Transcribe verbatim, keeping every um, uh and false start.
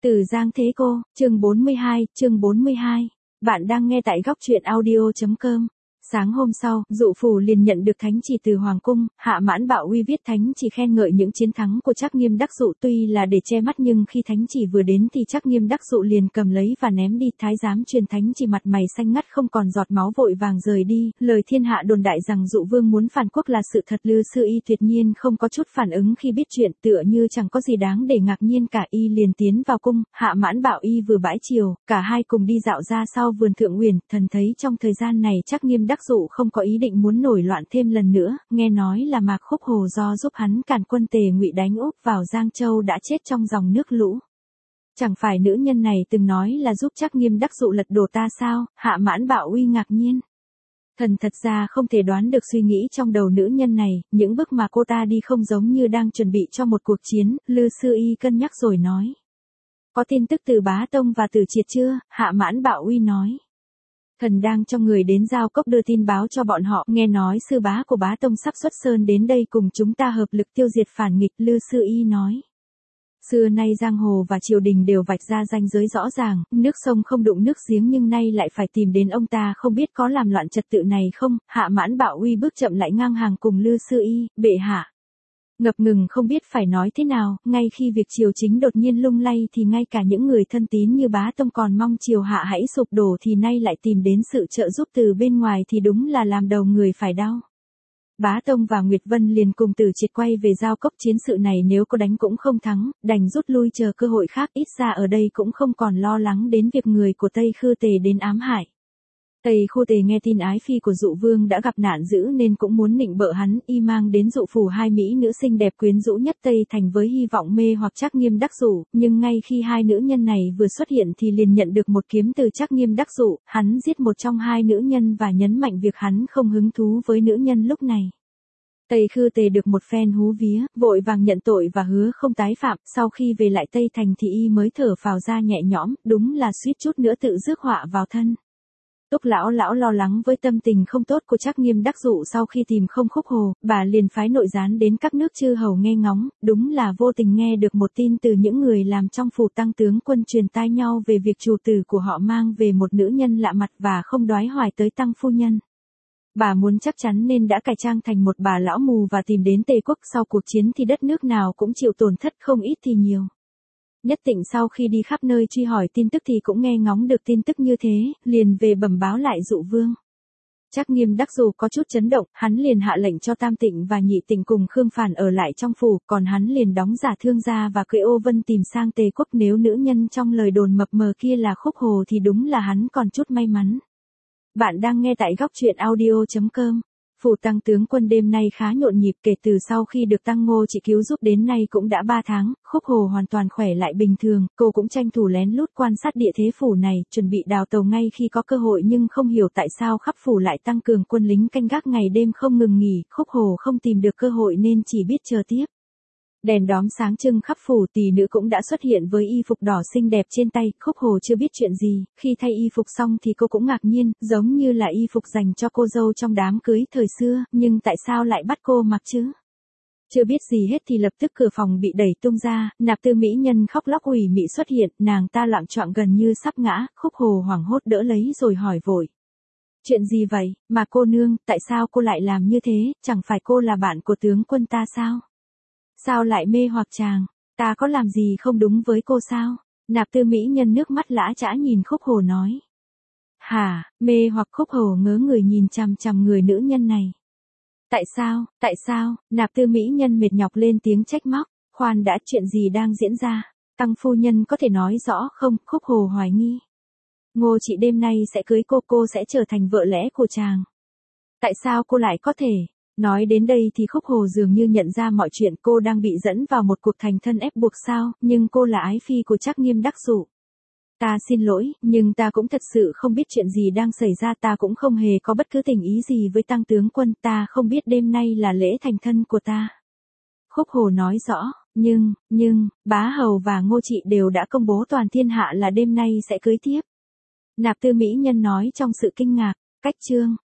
Từ Giang Thế Cô, chương bốn mươi hai, chương bốn mươi hai. Bạn đang nghe tại góc truyện audio chấm com. Sáng hôm sau, Dụ Phủ liền nhận được thánh chỉ từ Hoàng cung, Hạ Mãn Bạo Uy viết thánh chỉ khen ngợi những chiến thắng của Trác Nghiêm Đắc Dụ, tuy là để che mắt nhưng khi thánh chỉ vừa đến thì Trác Nghiêm Đắc Dụ liền cầm lấy và ném đi. Thái giám truyền thánh chỉ mặt mày xanh ngắt không còn giọt máu vội vàng rời đi, lời thiên hạ đồn đại rằng Dụ Vương muốn phản quốc là sự thật. Lư Sư Y tuyệt nhiên không có chút phản ứng khi biết chuyện, tựa như chẳng có gì đáng để ngạc nhiên cả. Y liền tiến vào cung, Hạ Mãn Bạo Y vừa bãi chiều, cả hai cùng đi dạo ra sau vườn Thượng Uyển. Thần thấy trong thời gian này Trác Nghiêm Đắc Dụ không có ý định muốn nổi loạn thêm lần nữa, nghe nói là Mạc Khúc Hồ do giúp hắn càn quân Tề Ngụy đánh úp vào Giang Châu đã chết trong dòng nước lũ. Chẳng phải nữ nhân này từng nói là giúp Trác Nghiêm Đắc Dụ lật đổ ta sao? Hạ Mãn Bạo Uy ngạc nhiên. Thần thật ra không thể đoán được suy nghĩ trong đầu nữ nhân này, những bước mà cô ta đi không giống như đang chuẩn bị cho một cuộc chiến. Lư Sư Y cân nhắc rồi nói. Có tin tức từ Bá Tông và Tử Triệt chưa? Hạ Mãn Bạo Uy nói. Thần đang cho người đến Giao Cốc đưa tin báo cho bọn họ, nghe nói sư bá của Bá Tông sắp xuất sơn đến đây cùng chúng ta hợp lực tiêu diệt phản nghịch. Lư Sư Y nói. Xưa nay giang hồ và triều đình đều vạch ra ranh giới rõ ràng, nước sông không đụng nước giếng, nhưng nay lại phải tìm đến ông ta, không biết có làm loạn trật tự này không? Hạ Mãn Bạo Uy bước chậm lại ngang hàng cùng Lư Sư Y. Bệ hạ. Ngập ngừng không biết phải nói thế nào, ngay khi việc triều chính đột nhiên lung lay thì ngay cả những người thân tín như Bá Tông còn mong triều hạ hãy sụp đổ thì nay lại tìm đến sự trợ giúp từ bên ngoài thì đúng là làm đầu người phải đau. Bá Tông và Nguyệt Vân liền cùng Tử Triệt quay về Giao Cốc, chiến sự này nếu có đánh cũng không thắng, đành rút lui chờ cơ hội khác, ít ra ở đây cũng không còn lo lắng đến việc người của Tây Khư Tề đến ám hại. Tây Khư Tề nghe tin ái phi của Dụ Vương đã gặp nạn dữ nên cũng muốn nịnh bợ hắn, y mang đến Dụ Phủ hai mỹ nữ xinh đẹp quyến rũ nhất Tây Thành với hy vọng mê hoặc Trác Nghiêm Đắc Dụ, nhưng ngay khi hai nữ nhân này vừa xuất hiện thì liền nhận được một kiếm từ Trác Nghiêm Đắc Dụ. Hắn giết một trong hai nữ nhân và nhấn mạnh việc hắn không hứng thú với nữ nhân lúc này. Tây Khư Tề được một phen hú vía, vội vàng nhận tội và hứa không tái phạm. Sau khi về lại Tây Thành thì y mới thở phào ra nhẹ nhõm, đúng là suýt chút nữa tự rước họa vào thân. Túc lão lão lo lắng với tâm tình không tốt của Trác Nghiêm Đắc Dụ sau khi tìm không Khúc Hồ, bà liền phái nội gián đến các nước chư hầu nghe ngóng, đúng là vô tình nghe được một tin từ những người làm trong phủ Tăng tướng quân truyền tai nhau về việc chủ tử của họ mang về một nữ nhân lạ mặt và không đoái hoài tới Tăng phu nhân. Bà muốn chắc chắn nên đã cải trang thành một bà lão mù và tìm đến Tề quốc. Sau cuộc chiến thì đất nước nào cũng chịu tổn thất, không ít thì nhiều. Nhất Tịnh sau khi đi khắp nơi truy hỏi tin tức thì cũng nghe ngóng được tin tức như thế, liền về bẩm báo lại Dụ Vương. Trác Nghiêm Đắc Dụ có chút chấn động, hắn liền hạ lệnh cho Tam Tịnh và Nhị Tịnh cùng Khương Phản ở lại trong phủ, còn hắn liền đóng giả thương gia và cưỡi ô vân tìm sang Tề quốc. Nếu nữ nhân trong lời đồn mập mờ kia là Khúc Hồ thì đúng là hắn còn chút may mắn. Bạn đang nghe tại góc truyện audio chấm com. Phủ Tăng tướng quân đêm nay khá nhộn nhịp, kể từ sau khi được Tăng Ngô Chị cứu giúp đến nay cũng đã ba tháng, Khúc Hồ hoàn toàn khỏe lại bình thường, cô cũng tranh thủ lén lút quan sát địa thế phủ này, chuẩn bị đào tàu ngay khi có cơ hội, nhưng không hiểu tại sao khắp phủ lại tăng cường quân lính canh gác ngày đêm không ngừng nghỉ. Khúc Hồ không tìm được cơ hội nên chỉ biết chờ tiếp. Đèn đóm sáng trưng khắp phủ, tỷ nữ cũng đã xuất hiện với y phục đỏ xinh đẹp trên tay. Khúc Hồ chưa biết chuyện gì, khi thay y phục xong thì cô cũng ngạc nhiên, giống như là y phục dành cho cô dâu trong đám cưới thời xưa, nhưng tại sao lại bắt cô mặc chứ? Chưa biết gì hết thì lập tức cửa phòng bị đẩy tung ra, Nạp Tư mỹ nhân khóc lóc ủy mị xuất hiện, nàng ta loạng choạng gần như sắp ngã. Khúc Hồ hoảng hốt đỡ lấy rồi hỏi vội. Chuyện gì vậy, mà cô nương, tại sao cô lại làm như thế, chẳng phải cô là bạn của tướng quân ta sao? Sao lại mê hoặc chàng? Ta có làm gì không đúng với cô sao? Nạp Tư mỹ nhân nước mắt lã chã nhìn Khúc Hồ nói. Hả, mê hoặc? Khúc Hồ ngớ người nhìn chằm chằm người nữ nhân này. Tại sao, tại sao? Nạp Tư mỹ nhân mệt nhọc lên tiếng trách móc. Khoan đã, chuyện gì đang diễn ra? Tăng phu nhân có thể nói rõ không? Khúc Hồ hoài nghi. Ngô Chị đêm nay sẽ cưới cô, cô sẽ trở thành vợ lẽ của chàng. Tại sao cô lại có thể? Nói đến đây thì Khúc Hồ dường như nhận ra mọi chuyện, cô đang bị dẫn vào một cuộc thành thân ép buộc sao, nhưng cô là ái phi của Trác Nghiêm Đắc Dụ. Ta xin lỗi, nhưng ta cũng thật sự không biết chuyện gì đang xảy ra, ta cũng không hề có bất cứ tình ý gì với Tăng tướng quân, ta không biết đêm nay là lễ thành thân của ta. Khúc Hồ nói rõ, nhưng, nhưng, Bá Hầu và Ngô Chị đều đã công bố toàn thiên hạ là đêm nay sẽ cưới tiếp. Nạp Tư mỹ nhân nói trong sự kinh ngạc. Cách chương